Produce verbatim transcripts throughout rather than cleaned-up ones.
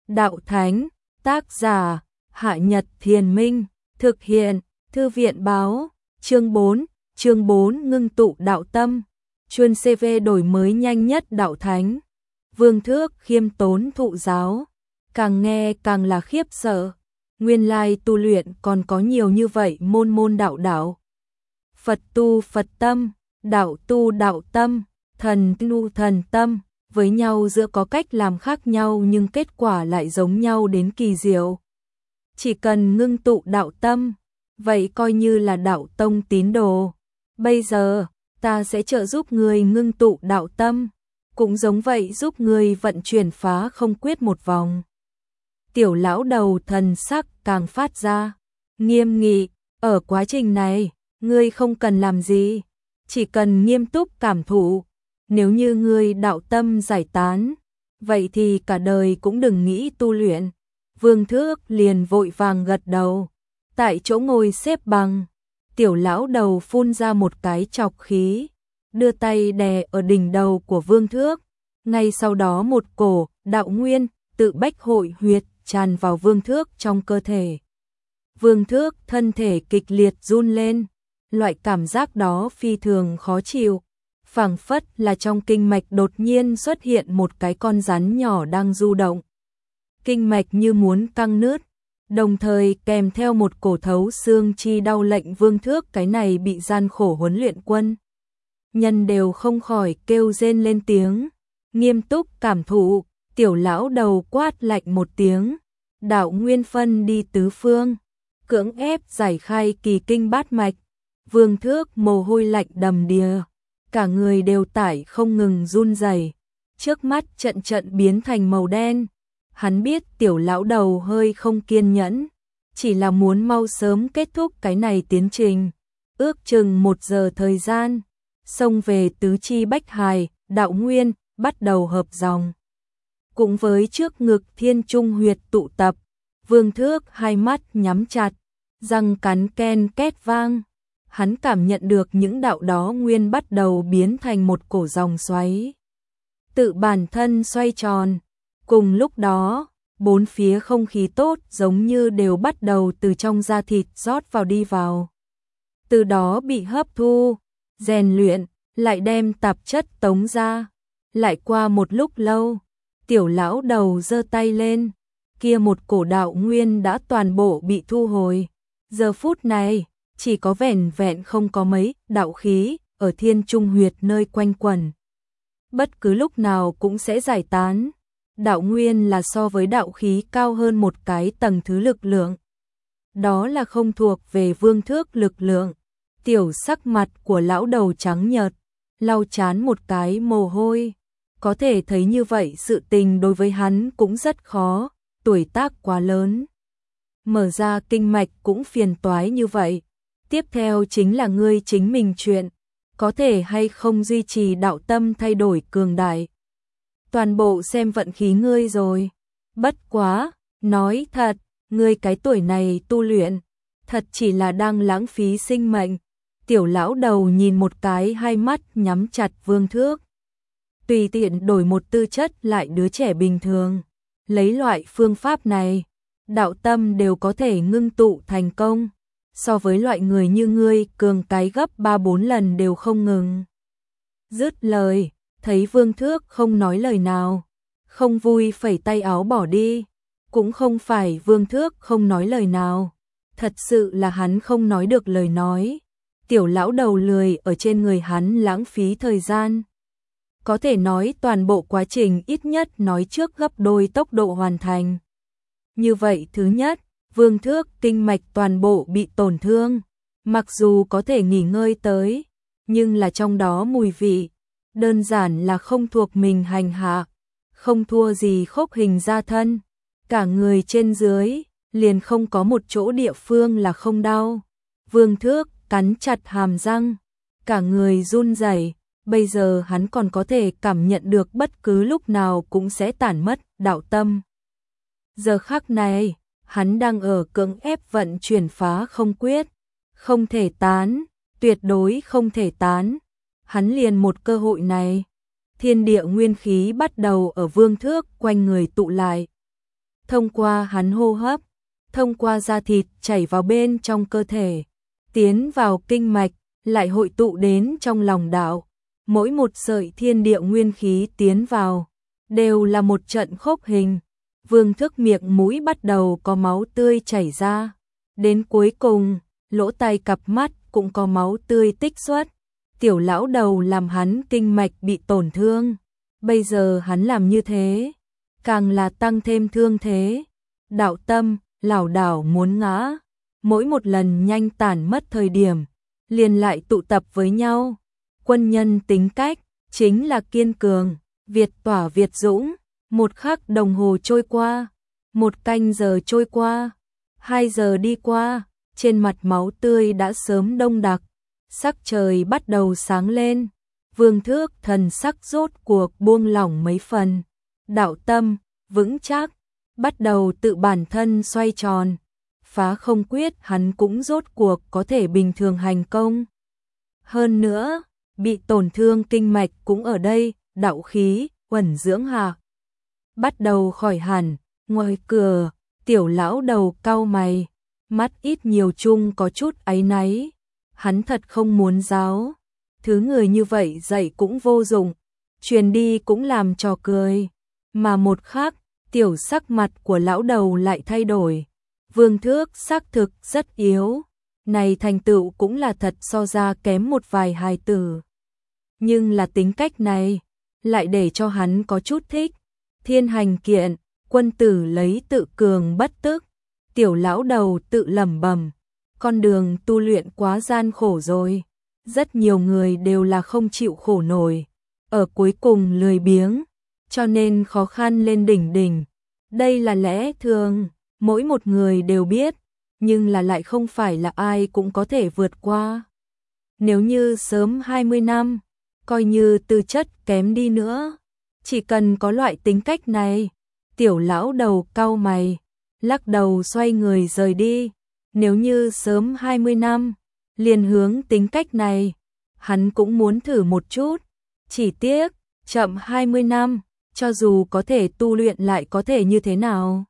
đạo thánh, tác giả, Hạ Nhật Thiền Minh, thực hiện, Thư viện báo, chương bốn, chương bốn ngưng tụ đạo tâm, chuyên xê vê đổi mới nhanh nhất đạo thánh. Vương Thước khiêm tốn thụ giáo, càng nghe càng là khiếp sợ, nguyên lai tu luyện còn có nhiều như vậy môn môn đạo đạo. Phật tu Phật tâm, đạo tu đạo tâm, thần tu thần tâm, với nhau giữa có cách làm khác nhau nhưng kết quả lại giống nhau đến kỳ diệu. Chỉ cần ngưng tụ đạo tâm, vậy coi như là đạo tông tín đồ. Bây giờ, ta sẽ trợ giúp người ngưng tụ đạo tâm, cũng giống vậy giúp người vận chuyển phá không quyết một vòng. Tiểu lão đầu thần sắc càng phát ra nghiêm nghị, ở quá trình này, ngươi không cần làm gì, chỉ cần nghiêm túc cảm thụ. Nếu như ngươi đạo tâm giải tán, vậy thì cả đời cũng đừng nghĩ tu luyện. Vương Thước liền vội vàng gật đầu, tại chỗ ngồi xếp bằng. Tiểu lão đầu phun ra một cái chọc khí, đưa tay đè ở đỉnh đầu của Vương Thước. Ngay sau đó một cổ đạo nguyên tự bách hội huyệt tràn vào Vương Thước trong cơ thể. Vương Thước thân thể kịch liệt run lên, loại cảm giác đó phi thường khó chịu, phảng phất là trong kinh mạch đột nhiên xuất hiện một cái con rắn nhỏ đang du động. Kinh mạch như muốn căng nứt, đồng thời kèm theo một cổ thấu xương chi đau lệnh. Vương Thước cái này bị gian khổ huấn luyện quân nhân đều không khỏi kêu rên lên tiếng. Nghiêm túc cảm thụ, tiểu lão đầu quát lạnh một tiếng, đạo nguyên phân đi tứ phương, cưỡng ép giải khai kỳ kinh bát mạch. Vương Thước mồ hôi lạnh đầm đìa, cả người đều tải không ngừng run rẩy, trước mắt trận trận biến thành màu đen. Hắn biết tiểu lão đầu hơi không kiên nhẫn, chỉ là muốn mau sớm kết thúc cái này tiến trình. Ước chừng một giờ thời gian, xông về tứ chi bách hài, đạo nguyên bắt đầu hợp dòng. Cũng với trước ngực thiên trung huyệt tụ tập, Vương Thước hai mắt nhắm chặt, răng cắn ken két vang. Hắn cảm nhận được những đạo đó nguyên bắt đầu biến thành một cổ dòng xoáy, tự bản thân xoay tròn. Cùng lúc đó, bốn phía không khí tốt giống như đều bắt đầu từ trong da thịt rót vào đi vào. Từ đó bị hấp thu, rèn luyện, lại đem tạp chất tống ra. Lại qua một lúc lâu, tiểu lão đầu giơ tay lên, kia một cổ đạo nguyên đã toàn bộ bị thu hồi. Giờ phút này, chỉ có vẻn vẹn không có mấy đạo khí ở thiên trung huyệt nơi quanh quẩn. Bất cứ lúc nào cũng sẽ giải tán. Đạo nguyên là so với đạo khí cao hơn một cái tầng thứ lực lượng. Đó là không thuộc về Vương Thước lực lượng. Tiểu sắc mặt của lão đầu trắng nhợt, lau chán một cái mồ hôi. Có thể thấy như vậy sự tình đối với hắn cũng rất khó, tuổi tác quá lớn. Mở ra kinh mạch cũng phiền toái như vậy. Tiếp theo chính là ngươi chính mình chuyện, có thể hay không duy trì đạo tâm thay đổi cường đại. Toàn bộ xem vận khí ngươi rồi. Bất quá, nói thật, ngươi cái tuổi này tu luyện, thật chỉ là đang lãng phí sinh mệnh. Tiểu lão đầu nhìn một cái hai mắt nhắm chặt Vương Thước. Tùy tiện đổi một tư chất lại đứa trẻ bình thường. Lấy loại phương pháp này, đạo tâm đều có thể ngưng tụ thành công. So với loại người như ngươi cường cái gấp ba bốn lần đều không ngừng. Dứt lời, thấy Vương Thước không nói lời nào, không vui phẩy tay áo bỏ đi. Cũng không phải Vương Thước không nói lời nào, thật sự là hắn không nói được lời nói. Tiểu lão đầu lười ở trên người hắn lãng phí thời gian. Có thể nói toàn bộ quá trình ít nhất nói trước gấp đôi tốc độ hoàn thành. Như vậy thứ nhất, Vương Thước kinh mạch toàn bộ bị tổn thương, mặc dù có thể nghỉ ngơi tới, nhưng là trong đó mùi vị, đơn giản là không thuộc mình hành hạ, không thua gì khốc hình ra thân, cả người trên dưới, liền không có một chỗ địa phương là không đau. Vương Thước cắn chặt hàm răng, cả người run rẩy, bây giờ hắn còn có thể cảm nhận được bất cứ lúc nào cũng sẽ tản mất đạo tâm. Giờ khắc này, hắn đang ở cưỡng ép vận chuyển phá không quyết, không thể tán, tuyệt đối không thể tán. Hắn liền một cơ hội này, thiên địa nguyên khí bắt đầu ở Vương Thước quanh người tụ lại. thông qua hắn hô hấp, thông qua da thịt chảy vào bên trong cơ thể, tiến vào kinh mạch, lại hội tụ đến trong lòng đạo. Mỗi một sợi thiên địa nguyên khí tiến vào, đều là một trận khốc hình. Vương Thức miệng mũi bắt đầu có máu tươi chảy ra. Đến cuối cùng, lỗ tai cặp mắt cũng có máu tươi tích xuất. Tiểu lão đầu làm hắn kinh mạch bị tổn thương. Bây giờ hắn làm như thế, càng là tăng thêm thương thế. Đạo tâm, lảo đảo muốn ngã. Mỗi một lần nhanh tản mất thời điểm, liền lại tụ tập với nhau. Quân nhân tính cách, chính là kiên cường, Việt tỏa Việt dũng. Một khắc đồng hồ trôi qua, một canh giờ trôi qua, hai giờ đi qua, trên mặt máu tươi đã sớm đông đặc, sắc trời bắt đầu sáng lên. Vương Thước thần sắc rốt cuộc buông lỏng mấy phần, đạo tâm, vững chắc, bắt đầu tự bản thân xoay tròn. Phá không quyết hắn cũng rốt cuộc có thể bình thường hành công. Hơn nữa, bị tổn thương kinh mạch cũng ở đây, đạo khí, uẩn dưỡng hạ. Bắt đầu khỏi hẳn, ngoài cửa, tiểu lão đầu cau mày, mắt ít nhiều chung có chút áy náy. Hắn thật không muốn giáo, thứ người như vậy dạy cũng vô dụng, truyền đi cũng làm trò cười. Mà một khắc, tiểu sắc mặt của lão đầu lại thay đổi. Vương Thước xác thực rất yếu, này thành tựu cũng là thật so ra kém một vài hài tử. Nhưng là tính cách này, lại để cho hắn có chút thích. Thiên hành kiện, quân tử lấy tự cường bất tức. Tiểu lão đầu tự lẩm bẩm, con đường tu luyện quá gian khổ rồi. Rất nhiều người đều là không chịu khổ nổi, ở cuối cùng lười biếng, cho nên khó khăn lên đỉnh đỉnh. Đây là lẽ thường, mỗi một người đều biết, nhưng là lại không phải là ai cũng có thể vượt qua. Nếu như sớm hai mươi năm, coi như tư chất kém đi nữa, chỉ cần có loại tính cách này. Tiểu lão đầu cau mày, lắc đầu xoay người rời đi. Nếu như sớm hai mươi năm, liền hướng tính cách này, hắn cũng muốn thử một chút. Chỉ tiếc, chậm hai mươi năm, cho dù có thể tu luyện lại có thể như thế nào.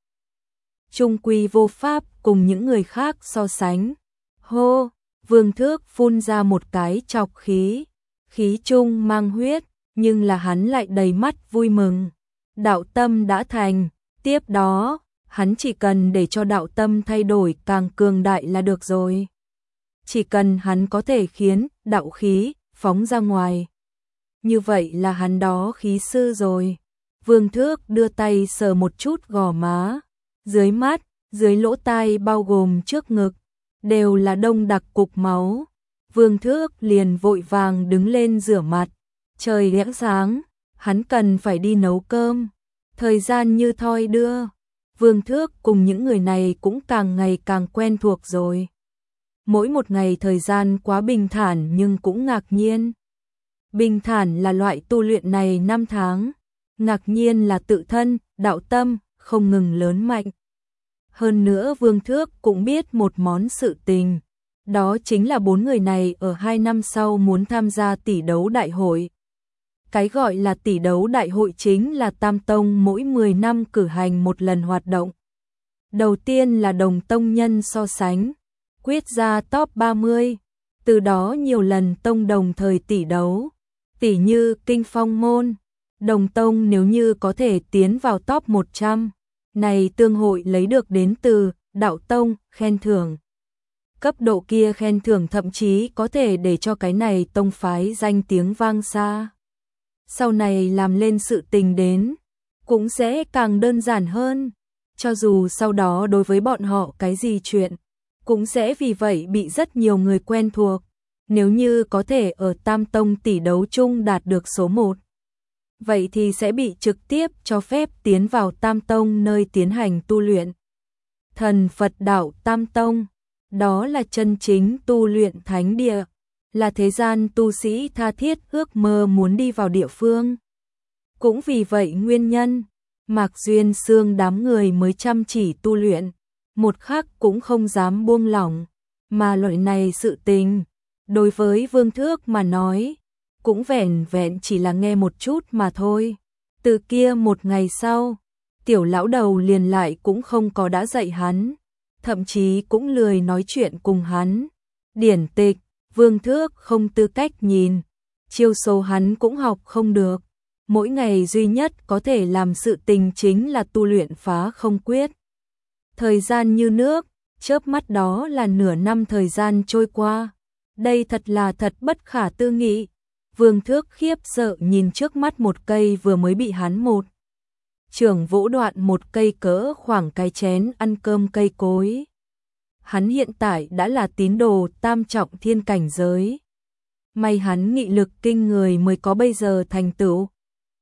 Trung quy vô pháp cùng những người khác so sánh. Hô, Vương Thước phun ra một cái trọc khí, khí trung mang huyết, nhưng là hắn lại đầy mắt vui mừng. Đạo tâm đã thành, tiếp đó, hắn chỉ cần để cho đạo tâm thay đổi càng cường đại là được rồi. Chỉ cần hắn có thể khiến đạo khí phóng ra ngoài, như vậy là hắn đó khí sư rồi. Vương Thước đưa tay sờ một chút gò má, dưới mắt, dưới lỗ tai bao gồm trước ngực, đều là đông đặc cục máu. Vương Thước liền vội vàng đứng lên rửa mặt. Trời lẽ sáng, hắn cần phải đi nấu cơm. Thời gian như thoi đưa, Vương Thước cùng những người này cũng càng ngày càng quen thuộc rồi. Mỗi một ngày thời gian quá bình thản nhưng cũng ngạc nhiên. Bình thản là loại tu luyện này năm tháng, ngạc nhiên là tự thân, đạo tâm, không ngừng lớn mạnh. Hơn nữa Vương Thước cũng biết một món sự tình, đó chính là bốn người này ở hai năm sau muốn tham gia tỷ đấu đại hội. Cái gọi là tỷ đấu đại hội chính là Tam Tông mỗi mười năm cử hành một lần hoạt động. Đầu tiên là đồng tông nhân so sánh, quyết ra top ba mươi, từ đó nhiều lần tông đồng thời tỷ đấu. Tỷ như Kinh Phong môn, đồng tông nếu như có thể tiến vào top một trăm, này tương hội lấy được đến từ đạo tông khen thưởng. Cấp độ kia khen thưởng thậm chí có thể để cho cái này tông phái danh tiếng vang xa. Sau này làm lên sự tình đến, cũng sẽ càng đơn giản hơn. Cho dù sau đó đối với bọn họ cái gì chuyện, cũng sẽ vì vậy bị rất nhiều người quen thuộc. Nếu như có thể ở Tam Tông tỷ đấu chung đạt được số một, vậy thì sẽ bị trực tiếp cho phép tiến vào Tam Tông nơi tiến hành tu luyện. Thần Phật đạo Tam Tông, đó là chân chính tu luyện thánh địa, là thế gian tu sĩ tha thiết ước mơ muốn đi vào địa phương. Cũng vì vậy nguyên nhân, Mạc Duyên Xương đám người mới chăm chỉ tu luyện, một khắc cũng không dám buông lỏng, mà loại này sự tình, đối với Vương Thước mà nói, cũng vẻn vẹn chỉ là nghe một chút mà thôi. Từ kia một ngày sau, tiểu lão đầu liền lại cũng không có đã dạy hắn, thậm chí cũng lười nói chuyện cùng hắn. Điển tịch, Vương Thước không tư cách nhìn, chiêu số hắn cũng học không được. Mỗi ngày duy nhất có thể làm sự tình chính là tu luyện phá không quyết. Thời gian như nước, chớp mắt đó là nửa năm thời gian trôi qua. Đây thật là thật bất khả tư nghị. Vương Thước khiếp sợ nhìn trước mắt một cây vừa mới bị hắn một trưởng vỗ đoạn một cây cỡ khoảng cái chén ăn cơm cây cối. Hắn hiện tại đã là tín đồ tam trọng thiên cảnh giới. May hắn nghị lực kinh người mới có bây giờ thành tựu.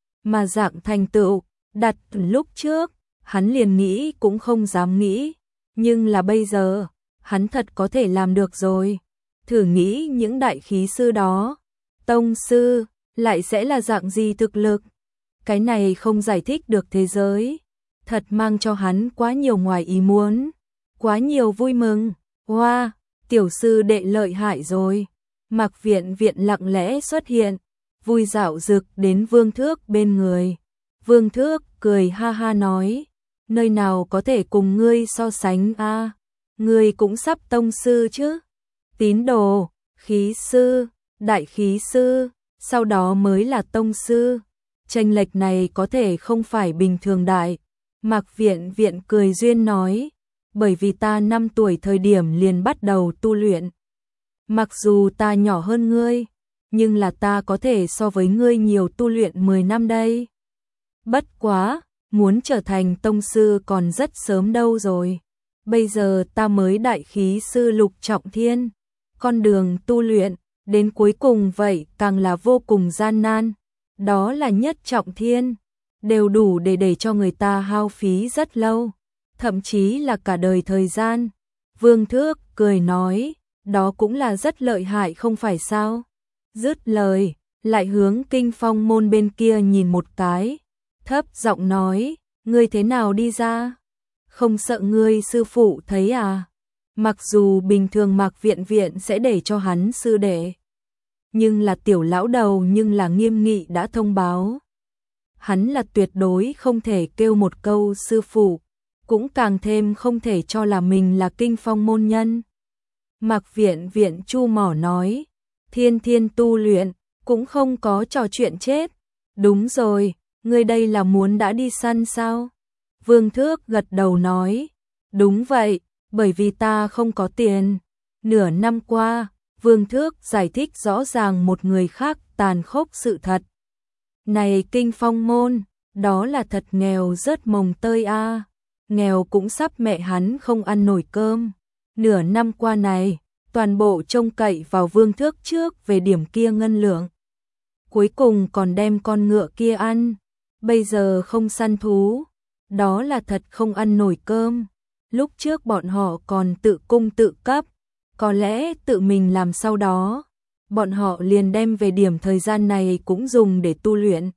Mà dạng thành tựu, đặt lúc trước, hắn liền nghĩ cũng không dám nghĩ. Nhưng là bây giờ, hắn thật có thể làm được rồi. Thử nghĩ những đại khí sư đó, tông sư, lại sẽ là dạng gì thực lực. Cái này không giải thích được thế giới. Thật mang cho hắn quá nhiều ngoài ý muốn, quá nhiều vui mừng. Hoa, wow, tiểu sư đệ lợi hại rồi. Mạc Viện Viện lặng lẽ xuất hiện, vui dạo dực đến Vương Thước bên người. Vương Thước cười ha ha nói, nơi nào có thể cùng ngươi so sánh a? À? Ngươi cũng sắp tông sư chứ? Tín đồ, khí sư, đại khí sư, sau đó mới là tông sư. Chênh lệch này có thể không phải bình thường đại. Mạc Viện Viện cười duyên nói, bởi vì ta năm tuổi thời điểm liền bắt đầu tu luyện. Mặc dù ta nhỏ hơn ngươi, nhưng là ta có thể so với ngươi nhiều tu luyện mười năm đây. Bất quá, muốn trở thành tông sư còn rất sớm đâu rồi. Bây giờ ta mới đại khí sư lục trọng thiên. Con đường tu luyện, đến cuối cùng vậy càng là vô cùng gian nan. Đó là nhất trọng thiên, đều đủ để để cho người ta hao phí rất lâu, thậm chí là cả đời thời gian. Vương Thước cười nói, đó cũng là rất lợi hại không phải sao? Dứt lời, lại hướng Kinh Phong môn bên kia nhìn một cái, thấp giọng nói, ngươi thế nào đi ra? Không sợ ngươi sư phụ thấy à? Mặc dù bình thường Mạc Viện Viện sẽ để cho hắn sư đệ, nhưng là tiểu lão đầu nhưng là nghiêm nghị đã thông báo. Hắn là tuyệt đối không thể kêu một câu sư phụ, cũng càng thêm không thể cho là mình là Kinh Phong môn nhân. Mạc Viện Viện chu mỏ nói, thiên thiên tu luyện, cũng không có trò chuyện chết. Đúng rồi, ngươi đây là muốn đã đi săn sao? Vương Thước gật đầu nói, đúng vậy, bởi vì ta không có tiền. Nửa năm qua, Vương Thước giải thích rõ ràng một người khác tàn khốc sự thật. Này Kinh Phong môn, đó là thật nghèo rớt mồng tơi a, à. Nghèo cũng sắp mẹ hắn không ăn nổi cơm. Nửa năm qua này, toàn bộ trông cậy vào Vương Thước trước về điểm kia ngân lượng. Cuối cùng còn đem con ngựa kia ăn. Bây giờ không săn thú, đó là thật không ăn nổi cơm. Lúc trước bọn họ còn tự cung tự cấp, có lẽ tự mình làm sau đó, bọn họ liền đem về điểm thời gian này cũng dùng để tu luyện.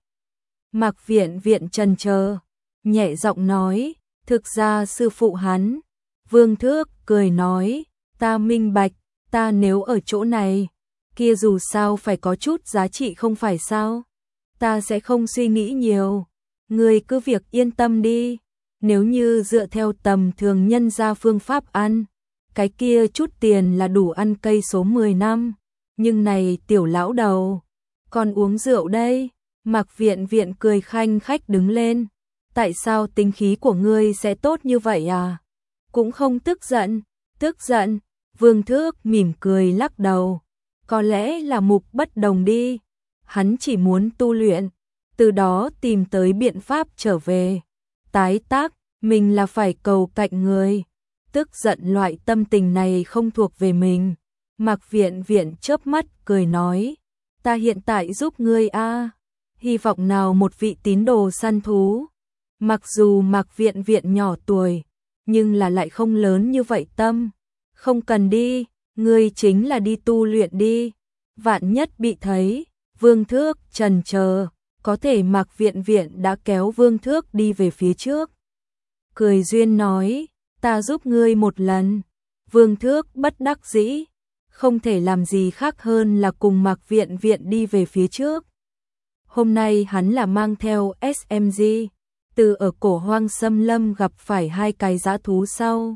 Mạc Viện Viện chần chờ, nhẹ giọng nói, thực ra sư phụ hắn. Vương Thước cười nói, ta minh bạch, ta nếu ở chỗ này, kia dù sao phải có chút giá trị không phải sao? Ta sẽ không suy nghĩ nhiều, ngươi cứ việc yên tâm đi. Nếu như dựa theo tầm thường nhân gia phương pháp ăn, cái kia chút tiền là đủ ăn cây số mười năm. Nhưng này tiểu lão đầu, còn uống rượu đây. Mạc Viện Viện cười khanh khách đứng lên. Tại sao tính khí của ngươi sẽ tốt như vậy à? Cũng không tức giận. Tức giận, Vương Thước mỉm cười lắc đầu. Có lẽ là mục bất đồng đi. Hắn chỉ muốn tu luyện, từ đó tìm tới biện pháp trở về. Tái tác, mình là phải cầu cạnh người. Tức giận loại tâm tình này không thuộc về mình. Mạc Viện Viện chớp mắt cười nói, ta hiện tại giúp ngươi a, hy vọng nào một vị tín đồ săn thú. Mặc dù Mạc Viện Viện nhỏ tuổi, nhưng là lại không lớn như vậy tâm. Không cần đi, ngươi chính là đi tu luyện đi. Vạn nhất bị thấy. Vương Thước chần chờ, có thể Mạc Viện Viện đã kéo Vương Thước đi về phía trước. Cười duyên nói, ta giúp ngươi một lần. Vương Thước bất đắc dĩ, không thể làm gì khác hơn là cùng Mạc Viện Viện đi về phía trước. Hôm nay hắn là mang theo ét em giê, từ ở Cổ Hoang xâm lâm gặp phải hai cái dã thú sau,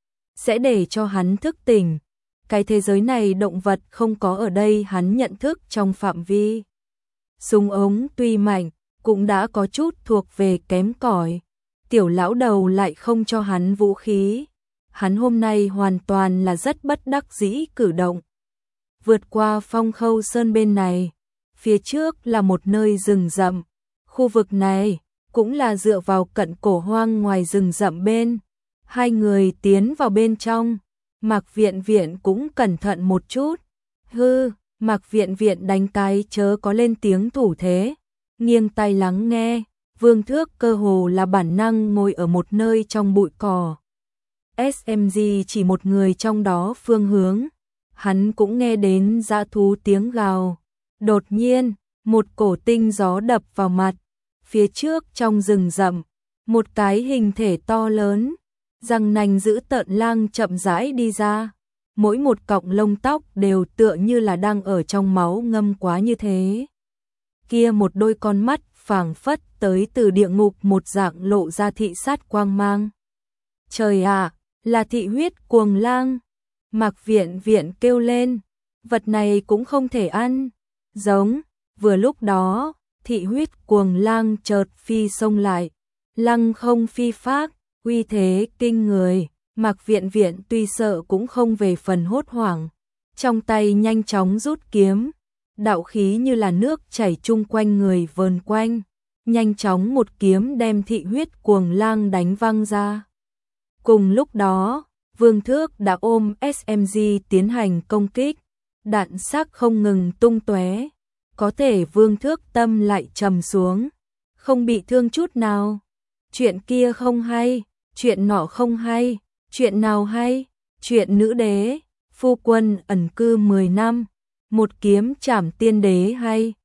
sẽ để cho hắn thức tỉnh. Cái thế giới này động vật không có ở đây hắn nhận thức trong phạm vi. Súng ống tuy mạnh, cũng đã có chút thuộc về kém cỏi. Tiểu lão đầu lại không cho hắn vũ khí. Hắn hôm nay hoàn toàn là rất bất đắc dĩ cử động. Vượt qua Phong Khâu Sơn bên này, phía trước là một nơi rừng rậm. Khu vực này cũng là dựa vào cận Cổ Hoang ngoài rừng rậm bên. Hai người tiến vào bên trong, Mạc Viện Viện cũng cẩn thận một chút. Hư, Mạc Viện Viện đánh cái chớ có lên tiếng thủ thế, nghiêng tai lắng nghe. Vương Thước cơ hồ là bản năng ngồi ở một nơi trong bụi cỏ. ét em giê chỉ một người trong đó phương hướng. Hắn cũng nghe đến dã thú tiếng gào. Đột nhiên, một cổ tinh gió đập vào mặt. Phía trước trong rừng rậm, một cái hình thể to lớn, răng nanh dữ tợn lang chậm rãi đi ra. Mỗi một cọng lông tóc đều tựa như là đang ở trong máu ngâm quá như thế. Kia một đôi con mắt phảng phất tới từ địa ngục một dạng lộ ra thị sát quang mang. Trời ạ, là thị huyết cuồng lang. Mạc Viện Viện kêu lên, vật này cũng không thể ăn. Giống, vừa lúc đó, thị huyết cuồng lang chợt phi xông lại. Lăng không phi phác, uy thế kinh người. Mạc Viện Viện tuy sợ cũng không về phần hốt hoảng. Trong tay nhanh chóng rút kiếm. Đạo khí như là nước chảy chung quanh người vờn quanh. Nhanh chóng một kiếm đem thị huyết cuồng lang đánh văng ra. Cùng lúc đó, Vương Thước đã ôm ét em giê tiến hành công kích. Đạn xác không ngừng tung tóe. Có thể Vương Thước tâm lại trầm xuống. Không bị thương chút nào. Chuyện kia không hay, chuyện nọ không hay, chuyện nào hay, chuyện nữ đế, phu quân ẩn cư mười năm, một kiếm trảm tiên đế hay.